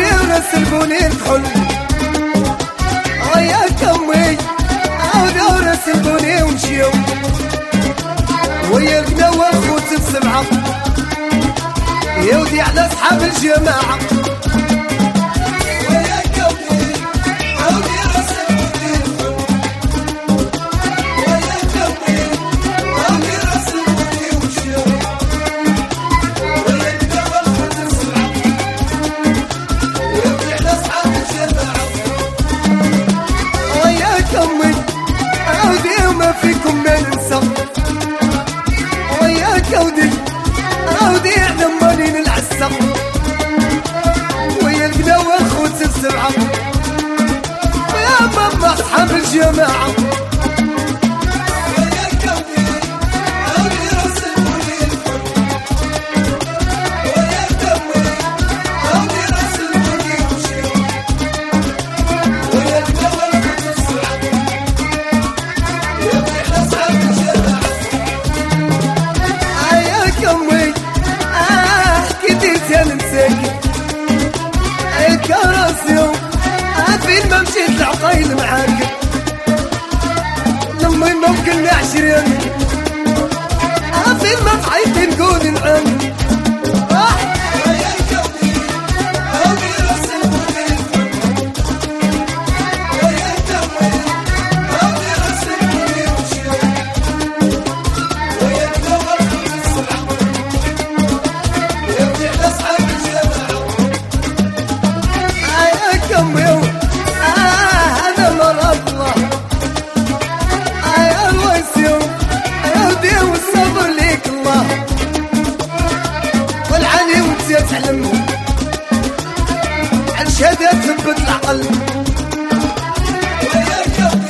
عودي ورسلوني الكحول وياك امي عودي ورسلوني ومشيو ويا القناوة خوت السبعة يودي على اصحاب الجماعة وياك امي عودي ورسلوني الكحول وياك امي عودي ورسلوني ومشيو ويا القناوة خوت السبعة يودي على اصحاب الجماعة وياك امي عودي وما فيكم ما ننسى وياك عودي علماني العسى ويا القناوة خوت السبعة ويا ماما اصحاب الجماعة وياك عودي رسلوني الكل وياك عودي رسلوني ومشيو ويا القناوة خوت السبعة يبني على اصحاب الجماعة امي كديت ننساك الكراسي فين ما مشيت العقايل معاك لما ممكن 20 فين ما بحيت نقول نعم تعلم عن شهادة تثبت العقل وياك